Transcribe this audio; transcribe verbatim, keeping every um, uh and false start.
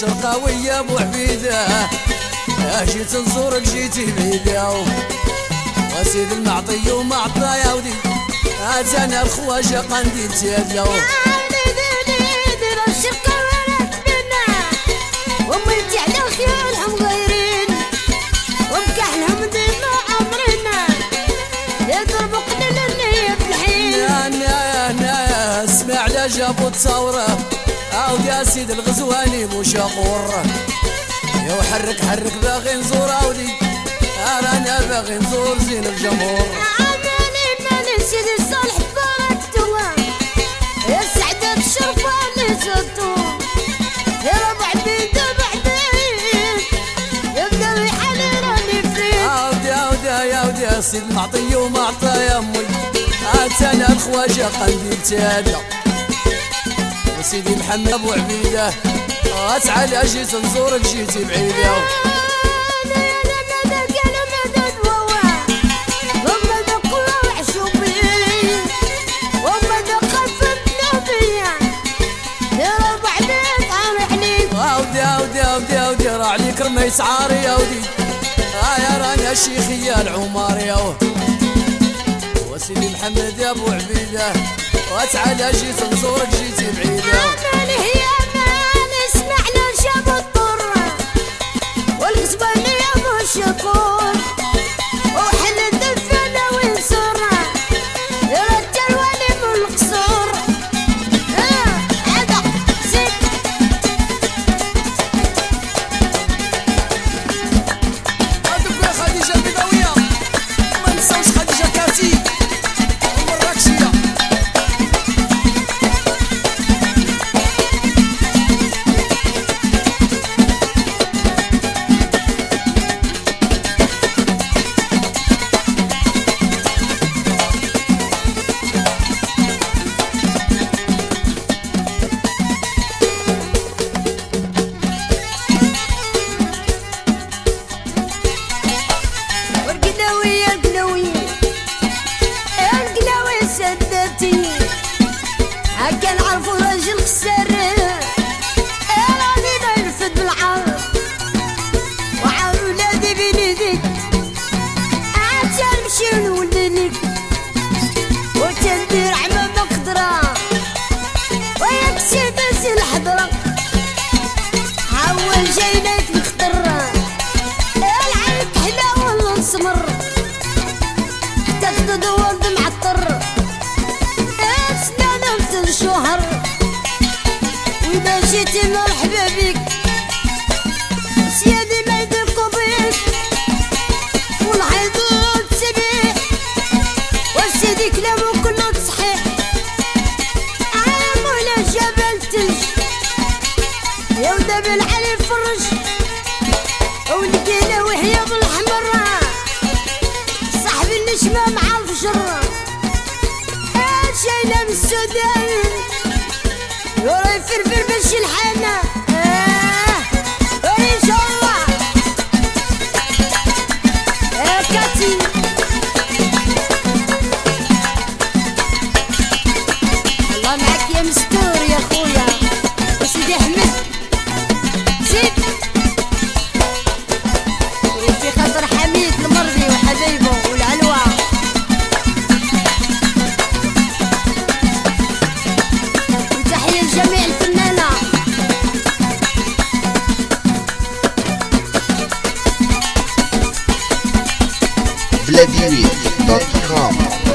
الشرقاوي يا ابو عبيده، جيت نزورك جيتي بعيده، وسيد المعطي وما عطا يا ودي، اتانا الخواجه قندي تياديا. ومرتي على خيالهم غيرين ومكحلهم ديما عمرنا يضربوا قليل النية في الحين. يا ناس اسمع على جابوا الثورة عاود يا سيد الغزواني بوشاقور، يا وحرك حرك باغي نزور عاودي، انا باغي نزور زين الجمهور. مالي مالي سيدي صالح باركتو يا سعدة الشرفة اللي زرتو يا ربع عبيدة يا سيد المعطي وما عطا يا امي، اتانا الخواجه قلبي ابتهادنا، وسيدي محمد ابو عبيده تعال جيت نزورك جيتي بعيده. ودي راه عليك رميت عاري يا ودي، يا راني الشيخ يا العمار يا وسيدي محمد يا ابو عبيده، وتعالى جيت نزورك جيتي بعيده. مالي يا مالي اسمع لنا شاب الطر والكسباني يا ابو الشكور وحل الدفنه وينصر يا رجال ولي من القصور. هكا نعرفو راجل خسر راني نرفد بالعار وعار ولادي بين يديك عاد نمشي نولدلك وتندير عمام قدرة وياك سيدي الحضرة حول جايلك مخطرة العيب حلا ولا نسمر تاخد ورد معطر شهر وإذا جيتي مرحبا بيك سيادي ما يدركو بيك والعيدود سبيح وسيدي كلامو كله صحيح عام ولا جبل تلج يا وداب العلي فرج ولقينا وحيا بالحمر صاحبي النشمة مع الفجر شايلة من السودان وراي فرفر باش الحانة اه ان شاء الله يا كاتي. الله معاك يا مستور يا خويا وسيدي احمد زيد وفي خاطر حميد المرضي وحبايبه والعلوى بلاديوي دوت كوم.